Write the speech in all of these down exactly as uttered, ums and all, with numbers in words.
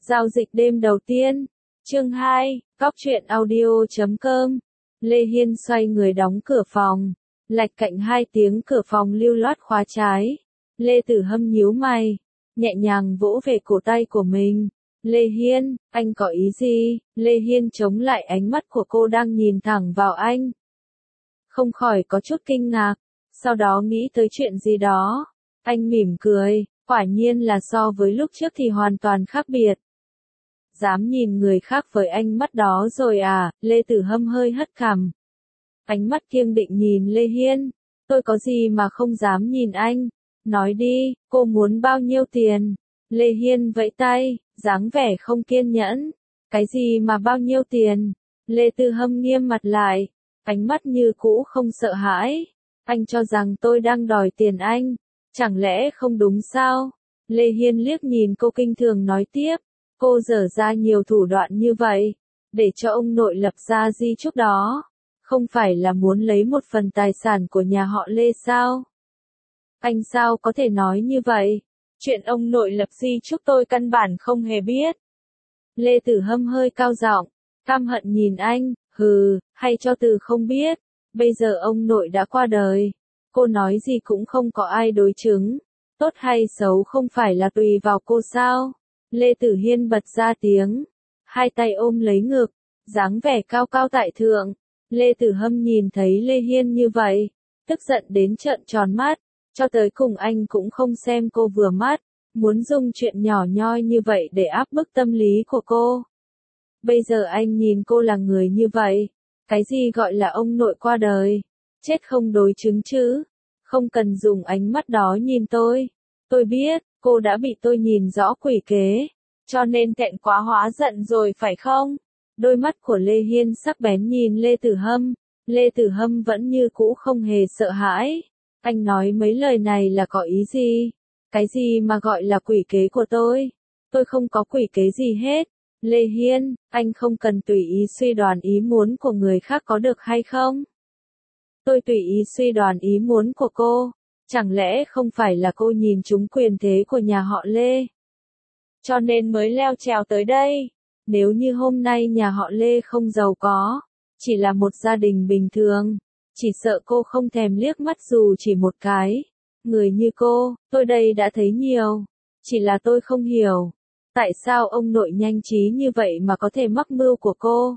Giao dịch đêm đầu tiên. Chương hai, Cóc truyện audio chấm com. Lê Hiên xoay người đóng cửa phòng. Lạch cạnh hai tiếng cửa phòng lưu loát khóa trái. Lê Tử Hâm nhíu mày, nhẹ nhàng vỗ về cổ tay của mình. Lê Hiên, anh có ý gì? Lê Hiên chống lại ánh mắt của cô đang nhìn thẳng vào anh. Không khỏi có chút kinh ngạc, sau đó nghĩ tới chuyện gì đó. Anh mỉm cười, quả nhiên là so với lúc trước thì hoàn toàn khác biệt. Dám nhìn người khác với ánh mắt đó rồi à? Lê Tử Hâm hơi hất cằm. Ánh mắt kiêng định nhìn Lê Hiên. Tôi có gì mà không dám nhìn anh? Nói đi, cô muốn bao nhiêu tiền? Lê Hiên vẫy tay, dáng vẻ không kiên nhẫn. Cái gì mà bao nhiêu tiền? Lê Tử Hâm nghiêm mặt lại, ánh mắt như cũ không sợ hãi. Anh cho rằng tôi đang đòi tiền anh, chẳng lẽ không đúng sao? Lê Hiên liếc nhìn cô kinh thường nói tiếp, cô dở ra nhiều thủ đoạn như vậy, để cho ông nội lập ra di chúc đó, không phải là muốn lấy một phần tài sản của nhà họ Lê sao? Anh sao có thể nói như vậy? Chuyện ông nội lập di chúc tôi căn bản không hề biết. Lê Tử Hâm hơi cao giọng, căm hận nhìn anh, hừ, hay cho từ không biết, bây giờ ông nội đã qua đời, cô nói gì cũng không có ai đối chứng, tốt hay xấu không phải là tùy vào cô sao? Lê Tử Hiên bật ra tiếng, hai tay ôm lấy ngực, dáng vẻ cao cao tại thượng. Lê Tử Hâm nhìn thấy Lê Hiên như vậy, tức giận đến trợn tròn mắt, cho tới cùng anh cũng không xem cô vừa mắt, muốn dùng chuyện nhỏ nhoi như vậy để áp bức tâm lý của cô. Bây giờ anh nhìn cô là người như vậy, cái gì gọi là ông nội qua đời, chết không đối chứng chứ, không cần dùng ánh mắt đó nhìn tôi, tôi biết, cô đã bị tôi nhìn rõ quỷ kế, cho nên thẹn quá hóa giận rồi phải không? Đôi mắt của Lê Hiên sắc bén nhìn Lê Tử Hâm, Lê Tử Hâm vẫn như cũ không hề sợ hãi. Anh nói mấy lời này là có ý gì? Cái gì mà gọi là quỷ kế của tôi? Tôi không có quỷ kế gì hết. Lê Hiên, anh không cần tùy ý suy đoán ý muốn của người khác có được hay không? Tôi tùy ý suy đoán ý muốn của cô. Chẳng lẽ không phải là cô nhìn trúng quyền thế của nhà họ Lê? Cho nên mới leo trèo tới đây. Nếu như hôm nay nhà họ Lê không giàu có, chỉ là một gia đình bình thường, chỉ sợ cô không thèm liếc mắt dù chỉ một cái. Người như cô, tôi đây đã thấy nhiều. Chỉ là tôi không hiểu, tại sao ông nội nhanh trí như vậy mà có thể mắc mưu của cô.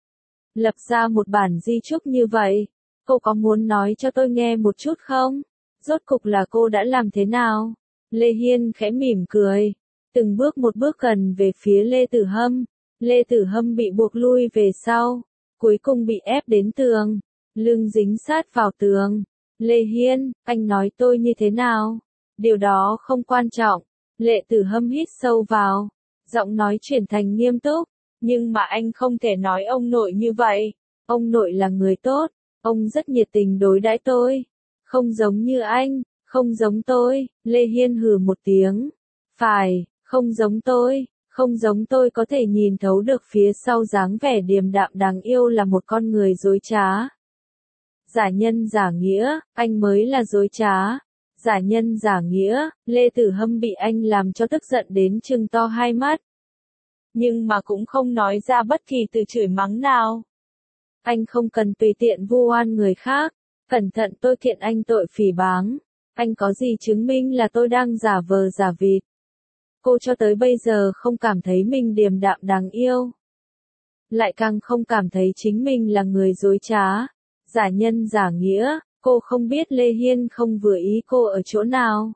Lập ra một bản di chúc như vậy, cô có muốn nói cho tôi nghe một chút không? Rốt cục là cô đã làm thế nào? Lê Hiên khẽ mỉm cười, từng bước một bước gần về phía Lê Tử Hâm. Lê Tử Hâm bị buộc lui về sau, cuối cùng bị ép đến tường, lưng dính sát vào tường. Lê Hiên, anh nói tôi như thế nào? Điều đó không quan trọng. Lê Tử Hâm hít sâu vào, giọng nói chuyển thành nghiêm túc, nhưng mà anh không thể nói ông nội như vậy. Ông nội là người tốt, ông rất nhiệt tình đối đãi tôi, không giống như anh, không giống tôi. Lê Hiên hừ một tiếng, phải, không giống tôi. Không giống tôi có thể nhìn thấu được phía sau dáng vẻ điềm đạm đáng yêu là một con người dối trá. Giả nhân giả nghĩa, anh mới là dối trá. Giả nhân giả nghĩa, Lê Tử Hâm bị anh làm cho tức giận đến trừng to hai mắt. Nhưng mà cũng không nói ra bất kỳ từ chửi mắng nào. Anh không cần tùy tiện vu oan người khác, cẩn thận tôi kiện anh tội phỉ báng. Anh có gì chứng minh là tôi đang giả vờ giả vịt? Cô cho tới bây giờ không cảm thấy mình điềm đạm đáng yêu. Lại càng không cảm thấy chính mình là người dối trá, giả nhân giả nghĩa. Cô không biết Lê Hiên không vừa ý cô ở chỗ nào.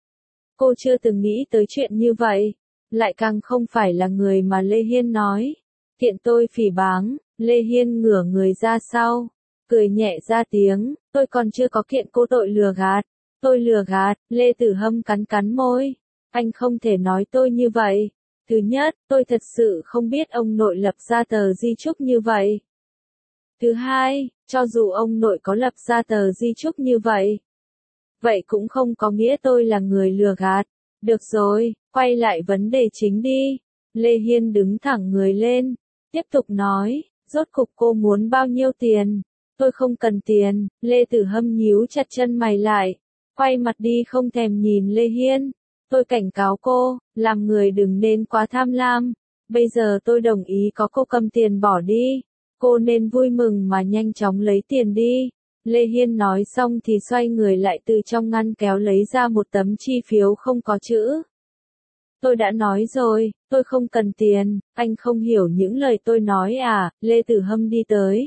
Cô chưa từng nghĩ tới chuyện như vậy. Lại càng không phải là người mà Lê Hiên nói. Kiện tôi phỉ báng. Lê Hiên ngửa người ra sau, cười nhẹ ra tiếng, tôi còn chưa có kiện cô tội lừa gạt. Tôi lừa gạt. Lê Tử Hâm cắn cắn môi. Anh không thể nói tôi như vậy. Thứ nhất, tôi thật sự không biết ông nội lập ra tờ di chúc như vậy. Thứ hai, cho dù ông nội có lập ra tờ di chúc như vậy, vậy cũng không có nghĩa tôi là người lừa gạt. Được rồi, quay lại vấn đề chính đi. Lê Hiên đứng thẳng người lên, tiếp tục nói, rốt cục cô muốn bao nhiêu tiền? Tôi không cần tiền. Lê Tử Hâm nhíu chặt chân mày lại, quay mặt đi không thèm nhìn Lê Hiên. Tôi cảnh cáo cô, làm người đừng nên quá tham lam, Bây giờ tôi đồng ý có cô cầm tiền bỏ đi. Cô nên vui mừng mà nhanh chóng lấy tiền đi. Lê Hiên nói xong thì xoay người lại từ trong ngăn kéo lấy ra một tấm chi phiếu không có chữ. Tôi đã nói rồi, tôi không cần tiền, anh không hiểu những lời tôi nói à, Lê Tử Hâm đi tới.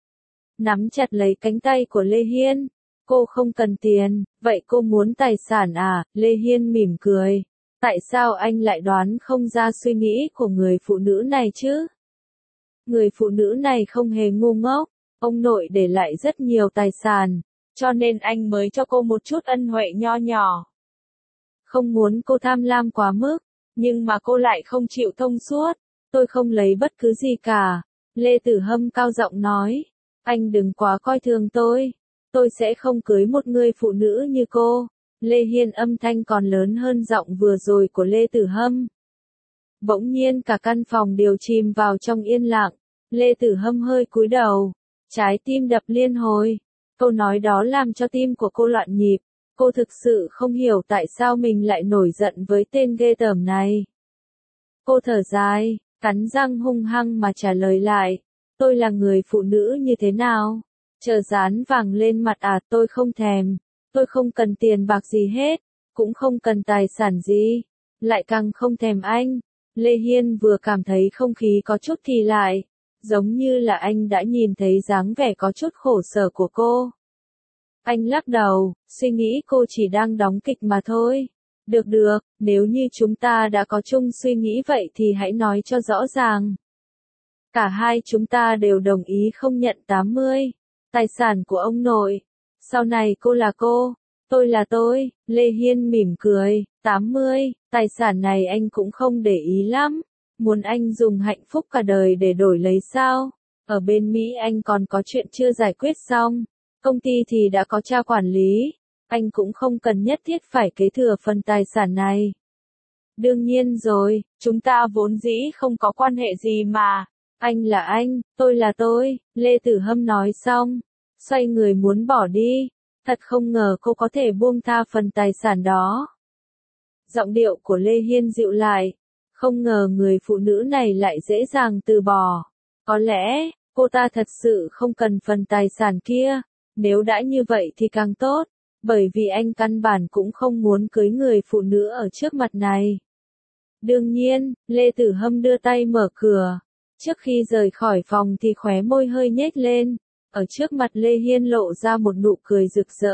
Nắm chặt lấy cánh tay của Lê Hiên. Cô không cần tiền, vậy cô muốn tài sản à, Lê Hiên mỉm cười. Tại sao anh lại đoán không ra suy nghĩ của người phụ nữ này chứ? Người phụ nữ này không hề ngu ngốc, ông nội để lại rất nhiều tài sản, cho nên anh mới cho cô một chút ân huệ nho nhỏ. Không muốn cô tham lam quá mức, nhưng mà cô lại không chịu thông suốt. Tôi không lấy bất cứ gì cả. Lê Tử Hâm cao giọng nói. Anh đừng quá coi thường tôi. Tôi sẽ không cưới một người phụ nữ như cô. Lê Hiên âm thanh còn lớn hơn giọng vừa rồi của Lê Tử Hâm. Bỗng nhiên cả căn phòng đều chìm vào trong yên lặng. Lê Tử Hâm hơi cúi đầu. Trái tim đập liên hồi. Câu nói đó làm cho tim của cô loạn nhịp. Cô thực sự không hiểu tại sao mình lại nổi giận với tên ghê tởm này. Cô thở dài, cắn răng hung hăng mà trả lời lại. Tôi là người phụ nữ như thế nào? Chờ dán vàng lên mặt à, tôi không thèm. Tôi không cần tiền bạc gì hết, cũng không cần tài sản gì, lại càng không thèm anh. Lê Hiên vừa cảm thấy không khí có chút thì lại, giống như là anh đã nhìn thấy dáng vẻ có chút khổ sở của cô. Anh lắc đầu, suy nghĩ cô chỉ đang đóng kịch mà thôi. Được được, nếu như chúng ta đã có chung suy nghĩ vậy thì hãy nói cho rõ ràng. Cả hai chúng ta đều đồng ý không nhận tám mươi, tài sản của ông nội. Sau này cô là cô, tôi là tôi, Lê Hiên mỉm cười, tám mươi, tài sản này anh cũng không để ý lắm. Muốn anh dùng hạnh phúc cả đời để đổi lấy sao? Ở bên Mỹ anh còn có chuyện chưa giải quyết xong. Công ty thì đã có cha quản lý, anh cũng không cần nhất thiết phải kế thừa phần tài sản này. Đương nhiên rồi, chúng ta vốn dĩ không có quan hệ gì mà. Anh là anh, tôi là tôi, Lê Tử Hâm nói xong, xoay người muốn bỏ đi. Thật không ngờ cô có thể buông tha phần tài sản đó. Giọng điệu của Lê Hiên dịu lại, không ngờ người phụ nữ này lại dễ dàng từ bỏ. Có lẽ, cô ta thật sự không cần phần tài sản kia. Nếu đã như vậy thì càng tốt, bởi vì anh căn bản cũng không muốn cưới người phụ nữ ở trước mặt này. Đương nhiên, Lê Tử Hâm đưa tay mở cửa. Trước khi rời khỏi phòng thì khóe môi hơi nhếch lên, ở trước mặt Lê Hiên lộ ra một nụ cười rực rỡ.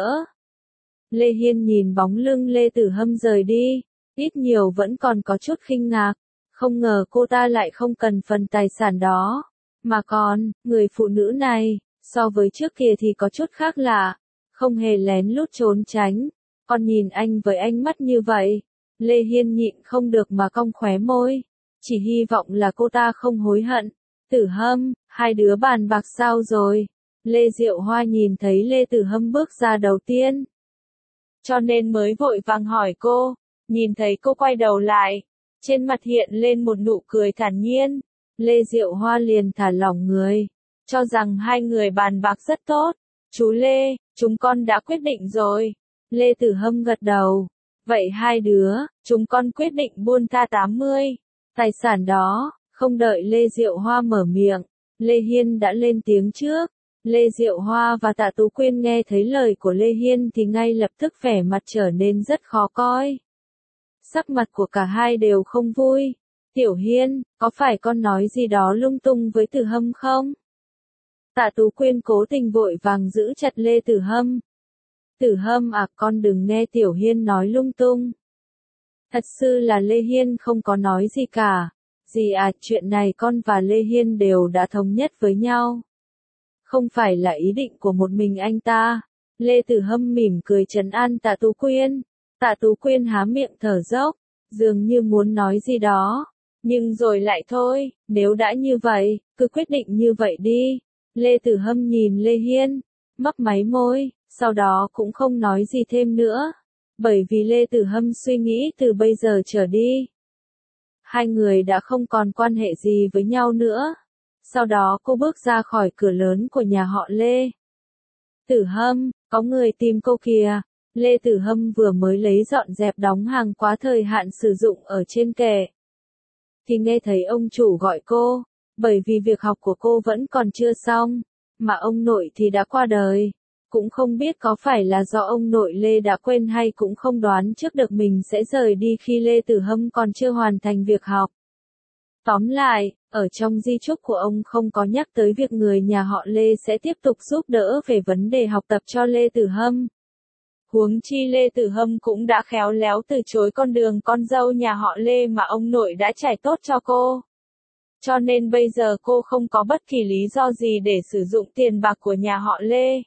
Lê Hiên nhìn bóng lưng Lê Tử Hâm rời đi, ít nhiều vẫn còn có chút khinh ngạc, không ngờ cô ta lại không cần phần tài sản đó, mà còn, người phụ nữ này, so với trước kia thì có chút khác lạ, không hề lén lút trốn tránh, còn nhìn anh với ánh mắt như vậy. Lê Hiên nhịn không được mà cong khóe môi, chỉ hy vọng là cô ta không hối hận. Tử Hâm, hai đứa bàn bạc sao rồi? Lê Diệu Hoa nhìn thấy Lê Tử Hâm bước ra đầu tiên, cho nên mới vội vàng hỏi cô. Nhìn thấy cô quay đầu lại, trên mặt hiện lên một nụ cười thản nhiên. Lê Diệu Hoa liền thả lỏng người, cho rằng hai người bàn bạc rất tốt. Chú Lê, chúng con đã quyết định rồi. Lê Tử Hâm gật đầu. Vậy hai đứa, chúng con quyết định buông tha tám mươi, tài sản đó. Không đợi Lê Diệu Hoa mở miệng, Lê Hiên đã lên tiếng trước. Lê Diệu Hoa và Tạ Tú Quyên nghe thấy lời của Lê Hiên thì ngay lập tức vẻ mặt trở nên rất khó coi. Sắc mặt của cả hai đều không vui. Tiểu Hiên, có phải con nói gì đó lung tung với Tử Hâm không? Tạ Tú Quyên cố tình vội vàng giữ chặt Lê Tử Hâm. Tử Hâm à, con đừng nghe Tiểu Hiên nói lung tung. Thật sự là Lê Hiên không có nói gì cả. Gì à, chuyện này con và Lê Hiên đều đã thống nhất với nhau. Không phải là ý định của một mình anh ta. Lê Tử Hâm mỉm cười trấn an Tạ Tú Quyên. Tạ Tú Quyên há miệng thở dốc, dường như muốn nói gì đó, nhưng rồi lại thôi, nếu đã như vậy, cứ quyết định như vậy đi. Lê Tử Hâm nhìn Lê Hiên, mấp máy môi, sau đó cũng không nói gì thêm nữa, bởi vì Lê Tử Hâm suy nghĩ từ bây giờ trở đi, hai người đã không còn quan hệ gì với nhau nữa. Sau đó cô bước ra khỏi cửa lớn của nhà họ Lê. Tử Hâm, có người tìm cô kìa. Lê Tử Hâm vừa mới lấy dọn dẹp đóng hàng quá thời hạn sử dụng ở trên kệ. thì nghe thấy ông chủ gọi cô, bởi vì việc học của cô vẫn còn chưa xong, mà ông nội thì đã qua đời. Cũng không biết có phải là do ông nội Lê đã quên hay cũng không đoán trước được mình sẽ rời đi khi Lê Tử Hâm còn chưa hoàn thành việc học. Tóm lại, ở trong di chúc của ông không có nhắc tới việc người nhà họ Lê sẽ tiếp tục giúp đỡ về vấn đề học tập cho Lê Tử Hâm. Huống chi Lê Tử Hâm cũng đã khéo léo từ chối con đường con dâu nhà họ Lê mà ông nội đã trải tốt cho cô. Cho nên bây giờ cô không có bất kỳ lý do gì để sử dụng tiền bạc của nhà họ Lê.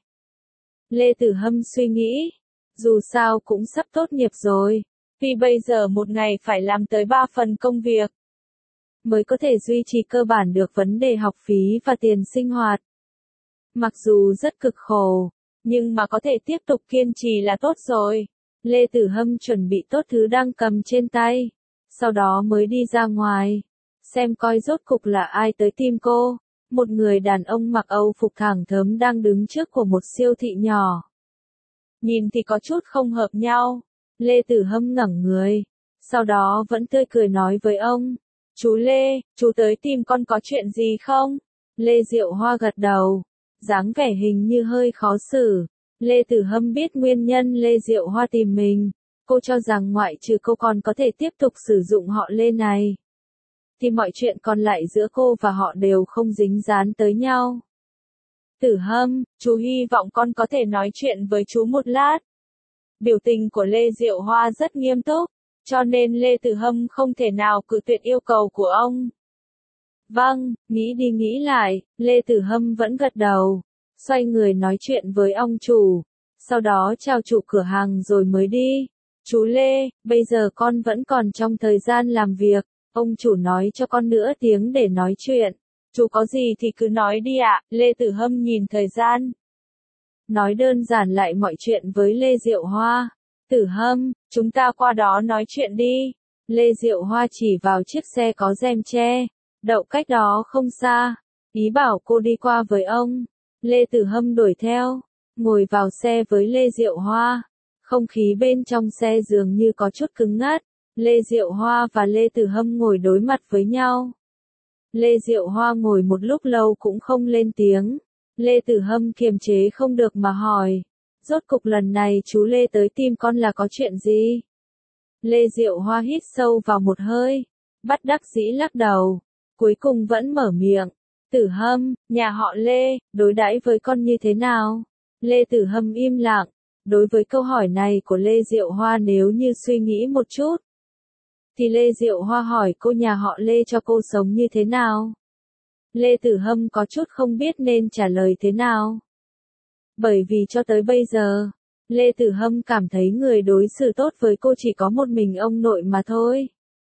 Lê Tử Hâm suy nghĩ, dù sao cũng sắp tốt nghiệp rồi, vì bây giờ một ngày phải làm tới ba phần công việc, mới có thể duy trì cơ bản được vấn đề học phí và tiền sinh hoạt. Mặc dù rất cực khổ, nhưng mà có thể tiếp tục kiên trì là tốt rồi. Lê Tử Hâm chuẩn bị tốt thứ đang cầm trên tay, sau đó mới đi ra ngoài, xem coi rốt cục là ai tới tìm cô. Một người đàn ông mặc Âu phục thẳng thớm đang đứng trước của một siêu thị nhỏ. Nhìn thì có chút không hợp nhau. Lê Tử Hâm ngẩng người, sau đó vẫn tươi cười nói với ông, chú Lê, chú tới tìm con có chuyện gì không? Lê Diệu Hoa gật đầu, dáng vẻ hình như hơi khó xử. Lê Tử Hâm biết nguyên nhân Lê Diệu Hoa tìm mình, cô cho rằng ngoại trừ cô còn có thể tiếp tục sử dụng họ Lê này, thì mọi chuyện còn lại giữa cô và họ đều không dính dán tới nhau. Tử Hâm, chú hy vọng con có thể nói chuyện với chú một lát. Biểu tình của Lê Diệu Hoa rất nghiêm túc, cho nên Lê Tử Hâm không thể nào cự tuyệt yêu cầu của ông. Vâng, nghĩ đi nghĩ lại, Lê Tử Hâm vẫn gật đầu, xoay người nói chuyện với ông chủ, sau đó chào chủ cửa hàng rồi mới đi. Chú Lê, bây giờ con vẫn còn trong thời gian làm việc, ông chủ nói cho con nửa tiếng để nói chuyện. Chú có gì thì cứ nói đi ạ. Lê Tử Hâm nhìn thời gian, nói đơn giản lại mọi chuyện với Lê Diệu Hoa. Tử Hâm, chúng ta qua đó nói chuyện đi. Lê Diệu Hoa chỉ vào chiếc xe có rèm che, đậu cách đó không xa, ý bảo cô đi qua với ông. Lê Tử Hâm đuổi theo, ngồi vào xe với Lê Diệu Hoa. Không khí bên trong xe dường như có chút cứng ngắt. Lê Diệu Hoa và Lê Tử Hâm ngồi đối mặt với nhau. Lê Diệu Hoa ngồi một lúc lâu cũng không lên tiếng. Lê Tử Hâm kiềm chế không được mà hỏi, rốt cục lần này chú Lê tới tìm con là có chuyện gì? Lê Diệu Hoa hít sâu vào một hơi, bất đắc dĩ lắc đầu, cuối cùng vẫn mở miệng. Tử Hâm, nhà họ Lê, đối đãi với con như thế nào? Lê Tử Hâm im lặng, đối với câu hỏi này của Lê Diệu Hoa nếu như suy nghĩ một chút, thì Lê Diệu Hoa hỏi cô nhà họ Lê cho cô sống như thế nào? Lê Tử Hâm có chút không biết nên trả lời thế nào. Bởi vì cho tới bây giờ, Lê Tử Hâm cảm thấy người đối xử tốt với cô chỉ có một mình ông nội mà thôi.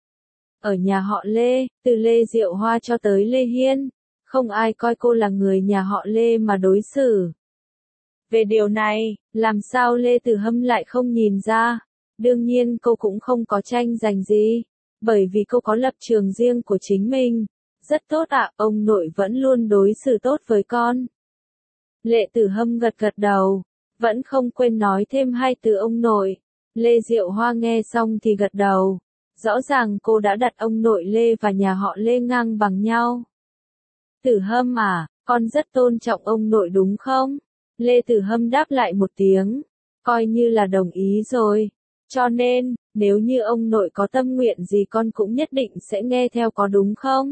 Ở nhà họ Lê, từ Lê Diệu Hoa cho tới Lê Hiên, không ai coi cô là người nhà họ Lê mà đối xử. Về điều này, làm sao Lê Tử Hâm lại không nhìn ra? Đương nhiên cô cũng không có tranh giành gì, bởi vì cô có lập trường riêng của chính mình. Rất tốt ạ, ông nội vẫn luôn đối xử tốt với con. Lê Tử Hâm gật gật đầu, vẫn không quên nói thêm hai từ ông nội. Lê Diệu Hoa nghe xong thì gật đầu, rõ ràng cô đã đặt ông nội Lê và nhà họ Lê ngang bằng nhau. Tử Hâm à, con rất tôn trọng ông nội đúng không? Lê Tử Hâm đáp lại một tiếng, coi như là đồng ý rồi. Cho nên, nếu như ông nội có tâm nguyện gì con cũng nhất định sẽ nghe theo có đúng không?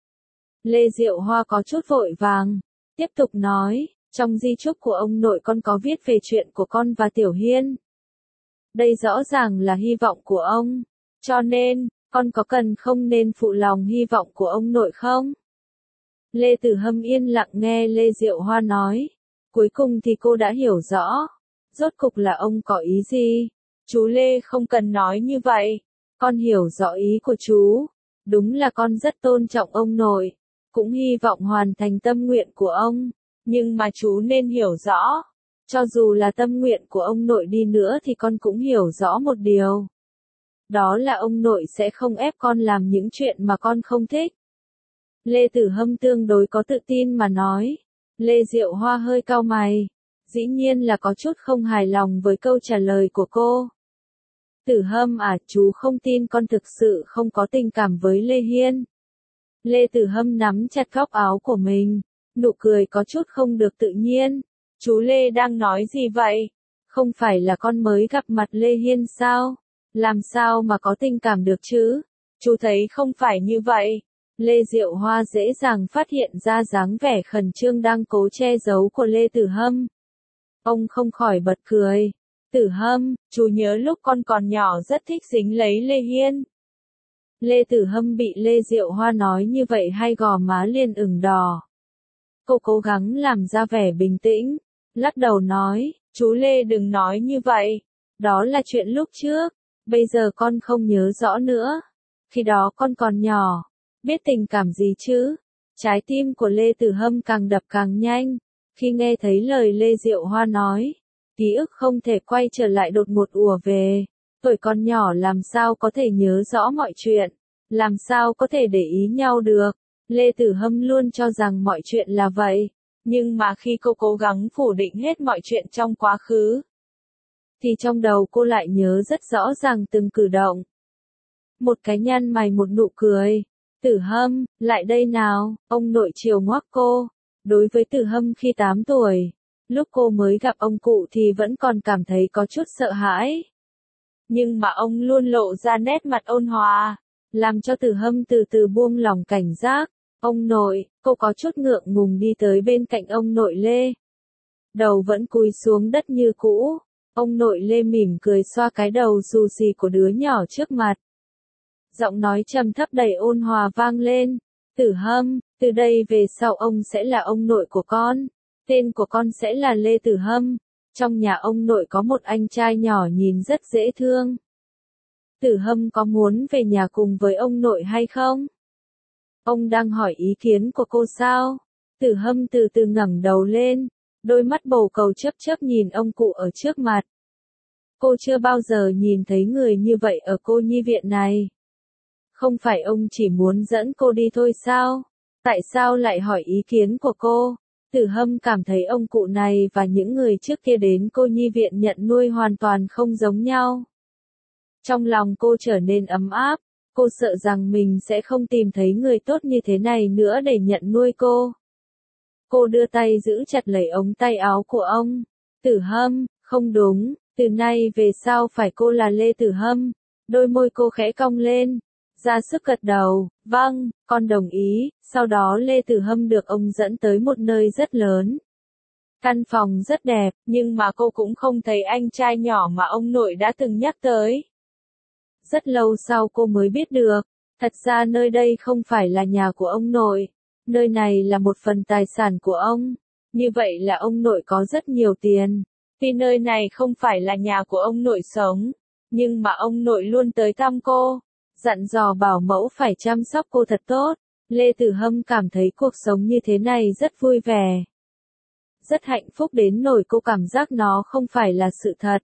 Lê Diệu Hoa có chút vội vàng, tiếp tục nói, trong di chúc của ông nội con có viết về chuyện của con và Tiểu Hiên. Đây rõ ràng là hy vọng của ông, cho nên, con có cần không nên phụ lòng hy vọng của ông nội không? Lê Tử Hâm yên lặng nghe Lê Diệu Hoa nói, cuối cùng thì cô đã hiểu rõ, rốt cục là ông có ý gì. Chú Lê không cần nói như vậy, con hiểu rõ ý của chú, đúng là con rất tôn trọng ông nội, cũng hy vọng hoàn thành tâm nguyện của ông, nhưng mà chú nên hiểu rõ, cho dù là tâm nguyện của ông nội đi nữa thì con cũng hiểu rõ một điều. Đó là ông nội sẽ không ép con làm những chuyện mà con không thích. Lê Tử Hâm tương đối có tự tin mà nói. Lê Diệu Hoa hơi cau mày, dĩ nhiên là có chút không hài lòng với câu trả lời của cô. Tử Hâm à, chú không tin con thực sự không có tình cảm với Lê Hiên. Lê Tử Hâm nắm chặt góc áo của mình, nụ cười có chút không được tự nhiên. Chú Lê đang nói gì vậy? Không phải là con mới gặp mặt Lê Hiên sao? Làm sao mà có tình cảm được chứ? Chú thấy không phải như vậy. Lê Diệu Hoa dễ dàng phát hiện ra dáng vẻ khẩn trương đang cố che giấu của Lê Tử Hâm. Ông không khỏi bật cười. Tử Hâm, chú nhớ lúc con còn nhỏ rất thích dính lấy Lê Hiên. Lê Tử Hâm bị Lê Diệu Hoa nói như vậy hai gò má liền ửng đỏ. Cô cố gắng làm ra vẻ bình tĩnh, lắc đầu nói, chú Lê đừng nói như vậy. Đó là chuyện lúc trước, bây giờ con không nhớ rõ nữa. Khi đó con còn nhỏ, biết tình cảm gì chứ? Trái tim của Lê Tử Hâm càng đập càng nhanh, khi nghe thấy lời Lê Diệu Hoa nói. Ký ức không thể quay trở lại đột ngột ùa về. Tuổi con nhỏ làm sao có thể nhớ rõ mọi chuyện, làm sao có thể để ý nhau được. Lê Tử Hâm luôn cho rằng mọi chuyện là vậy, nhưng mà khi cô cố gắng phủ định hết mọi chuyện trong quá khứ, thì trong đầu cô lại nhớ rất rõ ràng từng cử động. Một cái nhăn mày một nụ cười. Tử Hâm, lại đây nào, ông nội chiều ngoắc cô. Đối với Tử Hâm khi tám tuổi, lúc cô mới gặp ông cụ thì vẫn còn cảm thấy có chút sợ hãi. Nhưng mà ông luôn lộ ra nét mặt ôn hòa, làm cho Tử Hâm từ từ buông lòng cảnh giác. Ông nội, cô có chút ngượng ngùng đi tới bên cạnh ông nội Lê. Đầu vẫn cúi xuống đất như cũ. Ông nội Lê mỉm cười xoa cái đầu xù xì của đứa nhỏ trước mặt. Giọng nói trầm thấp đầy ôn hòa vang lên. Tử Hâm, từ đây về sau ông sẽ là ông nội của con. Tên của con sẽ là Lê Tử Hâm. Trong nhà ông nội có một anh trai nhỏ nhìn rất dễ thương. Tử Hâm có muốn về nhà cùng với ông nội hay không? Ông đang hỏi ý kiến của cô sao? Tử Hâm từ từ ngẩng đầu lên, đôi mắt bầu cầu chớp chớp nhìn ông cụ ở trước mặt. Cô chưa bao giờ nhìn thấy người như vậy ở cô nhi viện này. Không phải ông chỉ muốn dẫn cô đi thôi sao? Tại sao lại hỏi ý kiến của cô? Tử Hâm cảm thấy ông cụ này và những người trước kia đến cô nhi viện nhận nuôi hoàn toàn không giống nhau. Trong lòng cô trở nên ấm áp, cô sợ rằng mình sẽ không tìm thấy người tốt như thế này nữa để nhận nuôi cô. Cô đưa tay giữ chặt lấy ống tay áo của ông. Tử Hâm, không đúng, từ nay về sau phải cô là Lê Tử Hâm. Đôi môi cô khẽ cong lên, ra sức gật đầu, vâng, con đồng ý. Sau đó Lê Tử Hâm được ông dẫn tới một nơi rất lớn. Căn phòng rất đẹp, nhưng mà cô cũng không thấy anh trai nhỏ mà ông nội đã từng nhắc tới. Rất lâu sau cô mới biết được, thật ra nơi đây không phải là nhà của ông nội, nơi này là một phần tài sản của ông. Như vậy là ông nội có rất nhiều tiền. Tuy nơi này không phải là nhà của ông nội sống, nhưng mà ông nội luôn tới thăm cô, dặn dò bảo mẫu phải chăm sóc cô thật tốt. Lê Tử Hâm cảm thấy cuộc sống như thế này rất vui vẻ, rất hạnh phúc đến nỗi cô cảm giác nó không phải là sự thật.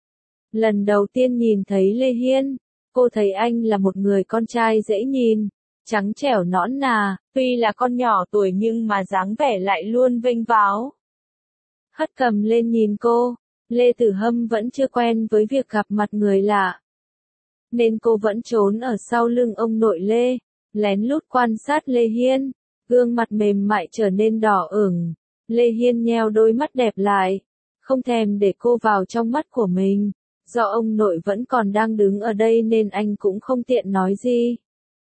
Lần đầu tiên nhìn thấy Lê Hiên, cô thấy anh là một người con trai dễ nhìn, trắng trẻo nõn nà, tuy là con nhỏ tuổi nhưng mà dáng vẻ lại luôn vênh váo. Hất cầm lên nhìn cô, Lê Tử Hâm vẫn chưa quen với việc gặp mặt người lạ, nên cô vẫn trốn ở sau lưng ông nội Lê, lén lút quan sát Lê Hiên, gương mặt mềm mại trở nên đỏ ửng. Lê Hiên nheo đôi mắt đẹp lại, không thèm để cô vào trong mắt của mình. Do ông nội vẫn còn đang đứng ở đây nên anh cũng không tiện nói gì.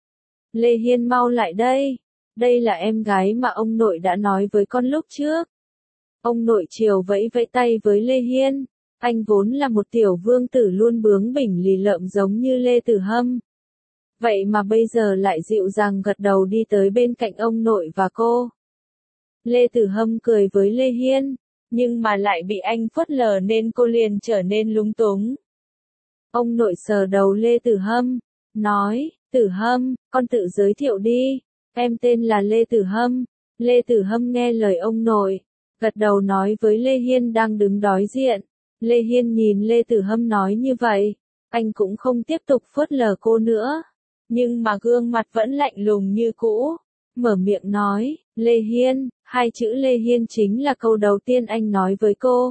Lê Hiên mau lại đây, đây là em gái mà ông nội đã nói với con lúc trước. Ông nội chiều vẫy vẫy tay với Lê Hiên, anh vốn là một tiểu vương tử luôn bướng bỉnh lì lợm giống như Lê Tử Hâm. Vậy mà bây giờ lại dịu dàng gật đầu đi tới bên cạnh ông nội và cô. Lê Tử Hâm cười với Lê Hiên, nhưng mà lại bị anh phớt lờ nên cô liền trở nên lúng túng. Ông nội sờ đầu Lê Tử Hâm, nói, Tử Hâm, con tự giới thiệu đi, em tên là Lê Tử Hâm. Lê Tử Hâm nghe lời ông nội, gật đầu nói với Lê Hiên đang đứng đối diện. Lê Hiên nhìn Lê Tử Hâm nói như vậy, anh cũng không tiếp tục phớt lờ cô nữa, nhưng mà gương mặt vẫn lạnh lùng như cũ, mở miệng nói, Lê Hiên, hai chữ Lê Hiên chính là câu đầu tiên anh nói với cô.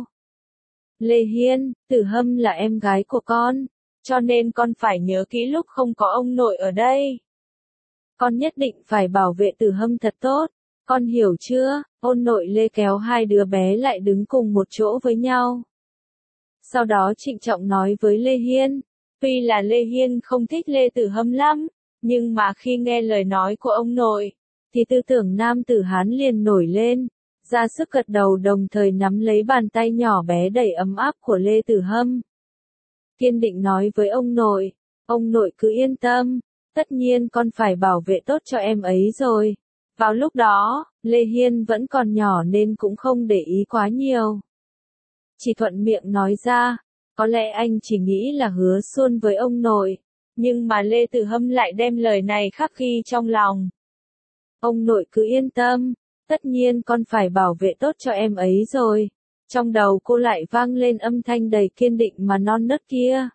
Lê Hiên, Tử Hâm là em gái của con, cho nên con phải nhớ kỹ lúc không có ông nội ở đây. Con nhất định phải bảo vệ Tử Hâm thật tốt. Con hiểu chưa? Ôn nội Lê kéo hai đứa bé lại đứng cùng một chỗ với nhau. Sau đó trịnh trọng nói với Lê Hiên. Tuy là Lê Hiên không thích Lê Tử Hâm lắm, nhưng mà khi nghe lời nói của ông nội, thì tư tưởng nam tử Hán liền nổi lên, ra sức gật đầu đồng thời nắm lấy bàn tay nhỏ bé đầy ấm áp của Lê Tử Hâm. Kiên định nói với ông nội, ông nội cứ yên tâm, tất nhiên con phải bảo vệ tốt cho em ấy rồi. Vào lúc đó, Lê Hiên vẫn còn nhỏ nên cũng không để ý quá nhiều. Chỉ thuận miệng nói ra, có lẽ anh chỉ nghĩ là hứa suôn với ông nội, nhưng mà Lê Tử Hâm lại đem lời này khắc ghi trong lòng. Ông nội cứ yên tâm, tất nhiên con phải bảo vệ tốt cho em ấy rồi. Trong đầu cô lại vang lên âm thanh đầy kiên định mà non nớt kia.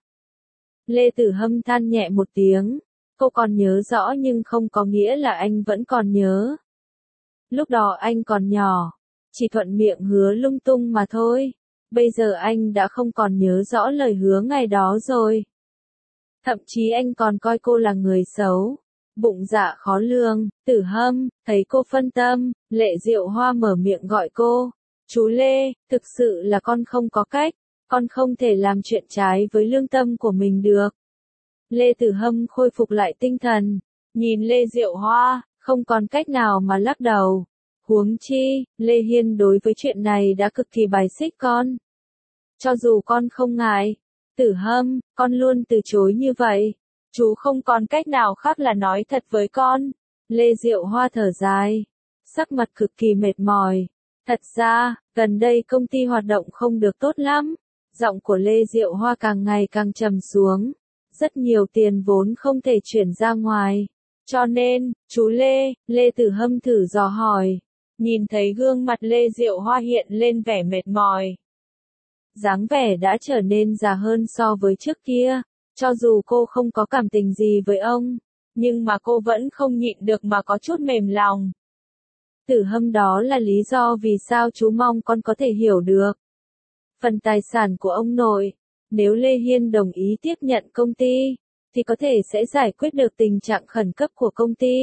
Lê Tử Hâm than nhẹ một tiếng, cô còn nhớ rõ nhưng không có nghĩa là anh vẫn còn nhớ. Lúc đó anh còn nhỏ, chỉ thuận miệng hứa lung tung mà thôi. Bây giờ anh đã không còn nhớ rõ lời hứa ngày đó rồi. Thậm chí anh còn coi cô là người xấu, bụng dạ khó lường. Tử Hâm, thấy cô phân tâm, Lệ Diệu Hoa mở miệng gọi cô. Chú Lê, thực sự là con không có cách, con không thể làm chuyện trái với lương tâm của mình được. Lê Tử Hâm khôi phục lại tinh thần, nhìn Lê Diệu Hoa, không còn cách nào mà lắc đầu. Huống chi, Lê Hiên đối với chuyện này đã cực kỳ bài xích con. Cho dù con không ngại, Tử Hâm, con luôn từ chối như vậy. Chú không còn cách nào khác là nói thật với con. Lê Diệu Hoa thở dài, sắc mặt cực kỳ mệt mỏi. Thật ra, gần đây công ty hoạt động không được tốt lắm. Giọng của Lê Diệu Hoa càng ngày càng trầm xuống. Rất nhiều tiền vốn không thể chuyển ra ngoài. Cho nên, chú Lê, Lê Tử Hâm thử dò hỏi. Nhìn thấy gương mặt Lê Diệu Hoa hiện lên vẻ mệt mỏi. Dáng vẻ đã trở nên già hơn so với trước kia. Cho dù cô không có cảm tình gì với ông, nhưng mà cô vẫn không nhịn được mà có chút mềm lòng. Tử Hâm, đó là lý do vì sao chú mong con có thể hiểu được. Phần tài sản của ông nội, nếu Lê Hiên đồng ý tiếp nhận công ty, thì có thể sẽ giải quyết được tình trạng khẩn cấp của công ty.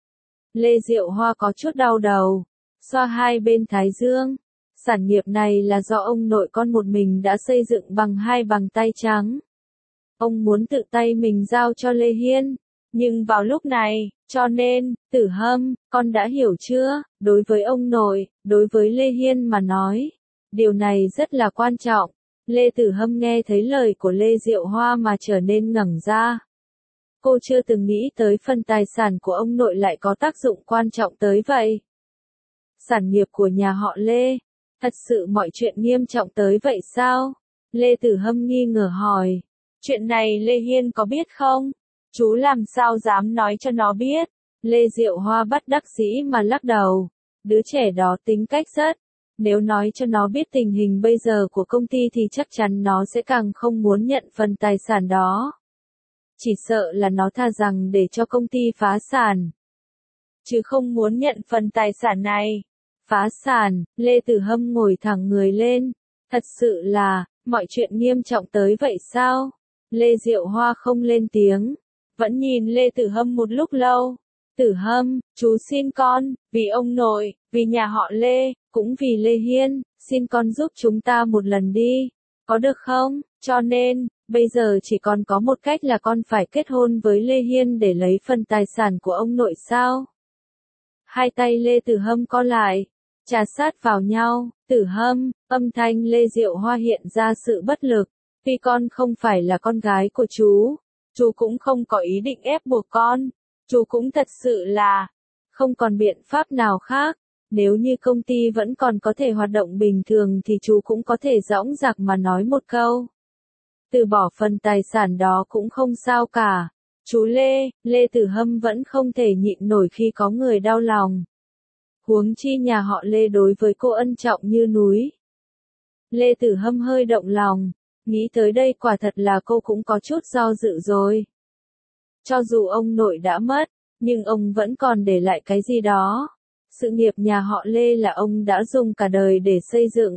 Lê Diệu Hoa có chút đau đầu, xoa hai bên thái dương. Sản nghiệp này là do ông nội con một mình đã xây dựng bằng hai bàn tay trắng. Ông muốn tự tay mình giao cho Lê Hiên. Nhưng vào lúc này, cho nên, Tử Hâm, con đã hiểu chưa? Đối với ông nội, đối với Lê Hiên mà nói, điều này rất là quan trọng. Lê Tử Hâm nghe thấy lời của Lê Diệu Hoa mà trở nên ngẩn ra. Cô chưa từng nghĩ tới phần tài sản của ông nội lại có tác dụng quan trọng tới vậy. Sản nghiệp của nhà họ Lê, thật sự mọi chuyện nghiêm trọng tới vậy sao? Lê Tử Hâm nghi ngờ hỏi. Chuyện này Lê Hiên có biết không? Chú làm sao dám nói cho nó biết? Lê Diệu Hoa bất đắc dĩ mà lắc đầu. Đứa trẻ đó tính cách rất. Nếu nói cho nó biết tình hình bây giờ của công ty thì chắc chắn nó sẽ càng không muốn nhận phần tài sản đó. Chỉ sợ là nó thà rằng để cho công ty phá sản, chứ không muốn nhận phần tài sản này. Phá sản, Lê Tử Hâm ngồi thẳng người lên. Thật sự là, mọi chuyện nghiêm trọng tới vậy sao? Lê Diệu Hoa không lên tiếng, vẫn nhìn Lê Tử Hâm một lúc lâu. Tử Hâm, chú xin con, vì ông nội, vì nhà họ Lê, cũng vì Lê Hiên, xin con giúp chúng ta một lần đi, có được không? Cho nên, bây giờ chỉ còn có một cách là con phải kết hôn với Lê Hiên để lấy phần tài sản của ông nội sao? Hai tay Lê Tử Hâm co lại, chà sát vào nhau. Tử Hâm, âm thanh Lê Diệu Hoa hiện ra sự bất lực. Tuy con không phải là con gái của chú, chú cũng không có ý định ép buộc con. Chú cũng thật sự là không còn biện pháp nào khác. Nếu như công ty vẫn còn có thể hoạt động bình thường thì chú cũng có thể dõng dạc mà nói một câu. Từ bỏ phần tài sản đó cũng không sao cả. Chú Lê, Lê Tử Hâm vẫn không thể nhịn nổi khi có người đau lòng. Huống chi nhà họ Lê đối với cô ân trọng như núi. Lê Tử Hâm hơi động lòng, nghĩ tới đây quả thật là cô cũng có chút do dự rồi. Cho dù ông nội đã mất, nhưng ông vẫn còn để lại cái gì đó. Sự nghiệp nhà họ Lê là ông đã dùng cả đời để xây dựng.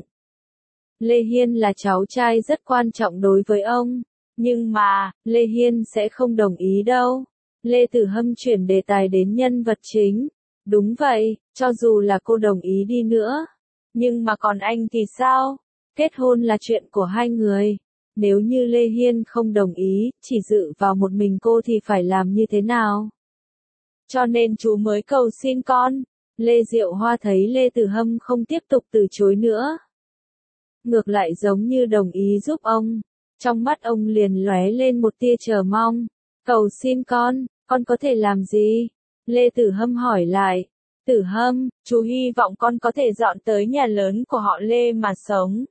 Lê Hiên là cháu trai rất quan trọng đối với ông, nhưng mà, Lê Hiên sẽ không đồng ý đâu. Lê Tử Hâm chuyển đề tài đến nhân vật chính. Đúng vậy, cho dù là cô đồng ý đi nữa. Nhưng mà còn anh thì sao? Kết hôn là chuyện của hai người. Nếu như Lê Hiên không đồng ý, chỉ dựa vào một mình cô thì phải làm như thế nào? Cho nên chú mới cầu xin con. Lê Diệu Hoa thấy Lê Tử Hâm không tiếp tục từ chối nữa. Ngược lại giống như đồng ý giúp ông. Trong mắt ông liền lóe lên một tia chờ mong. Cầu xin con, con có thể làm gì? Lê Tử Hâm hỏi lại. Tử Hâm, chú hy vọng con có thể dọn tới nhà lớn của họ Lê mà sống.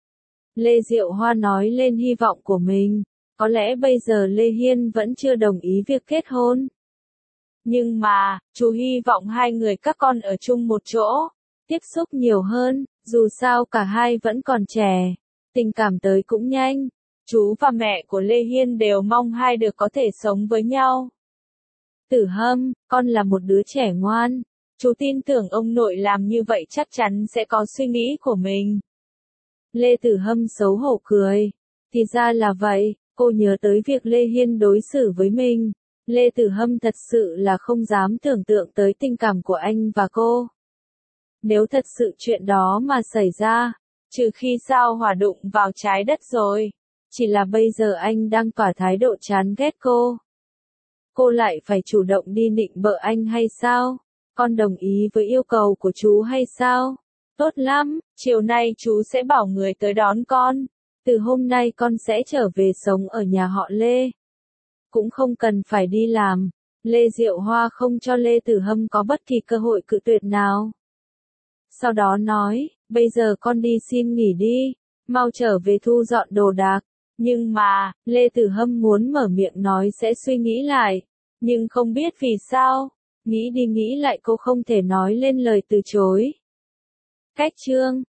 Lê Diệu Hoa nói lên hy vọng của mình. Có lẽ bây giờ Lê Hiên vẫn chưa đồng ý việc kết hôn. Nhưng mà, chú hy vọng hai người các con ở chung một chỗ, tiếp xúc nhiều hơn, dù sao cả hai vẫn còn trẻ, tình cảm tới cũng nhanh. Chú và mẹ của Lê Hiên đều mong hai đứa có thể sống với nhau. Tử Hâm, con là một đứa trẻ ngoan. Chú tin tưởng ông nội làm như vậy chắc chắn sẽ có suy nghĩ của mình. Lê Tử Hâm xấu hổ cười. Thì ra là vậy, cô nhớ tới việc Lê Hiên đối xử với mình. Lê Tử Hâm thật sự là không dám tưởng tượng tới tình cảm của anh và cô. Nếu thật sự chuyện đó mà xảy ra, trừ khi sao hỏa đụng vào trái đất rồi. Chỉ là bây giờ anh đang tỏ thái độ chán ghét cô. Cô lại phải chủ động đi nịnh bợ anh hay sao? Con đồng ý với yêu cầu của chú hay sao? Tốt lắm, chiều nay chú sẽ bảo người tới đón con. Từ hôm nay con sẽ trở về sống ở nhà họ Lê. Cũng không cần phải đi làm. Lê Diệu Hoa không cho Lê Tử Hâm có bất kỳ cơ hội cự tuyệt nào. Sau đó nói, bây giờ con đi xin nghỉ đi, mau trở về thu dọn đồ đạc. Nhưng mà, Lê Tử Hâm muốn mở miệng nói sẽ suy nghĩ lại. Nhưng không biết vì sao, nghĩ đi nghĩ lại cô không thể nói lên lời từ chối. Cách chương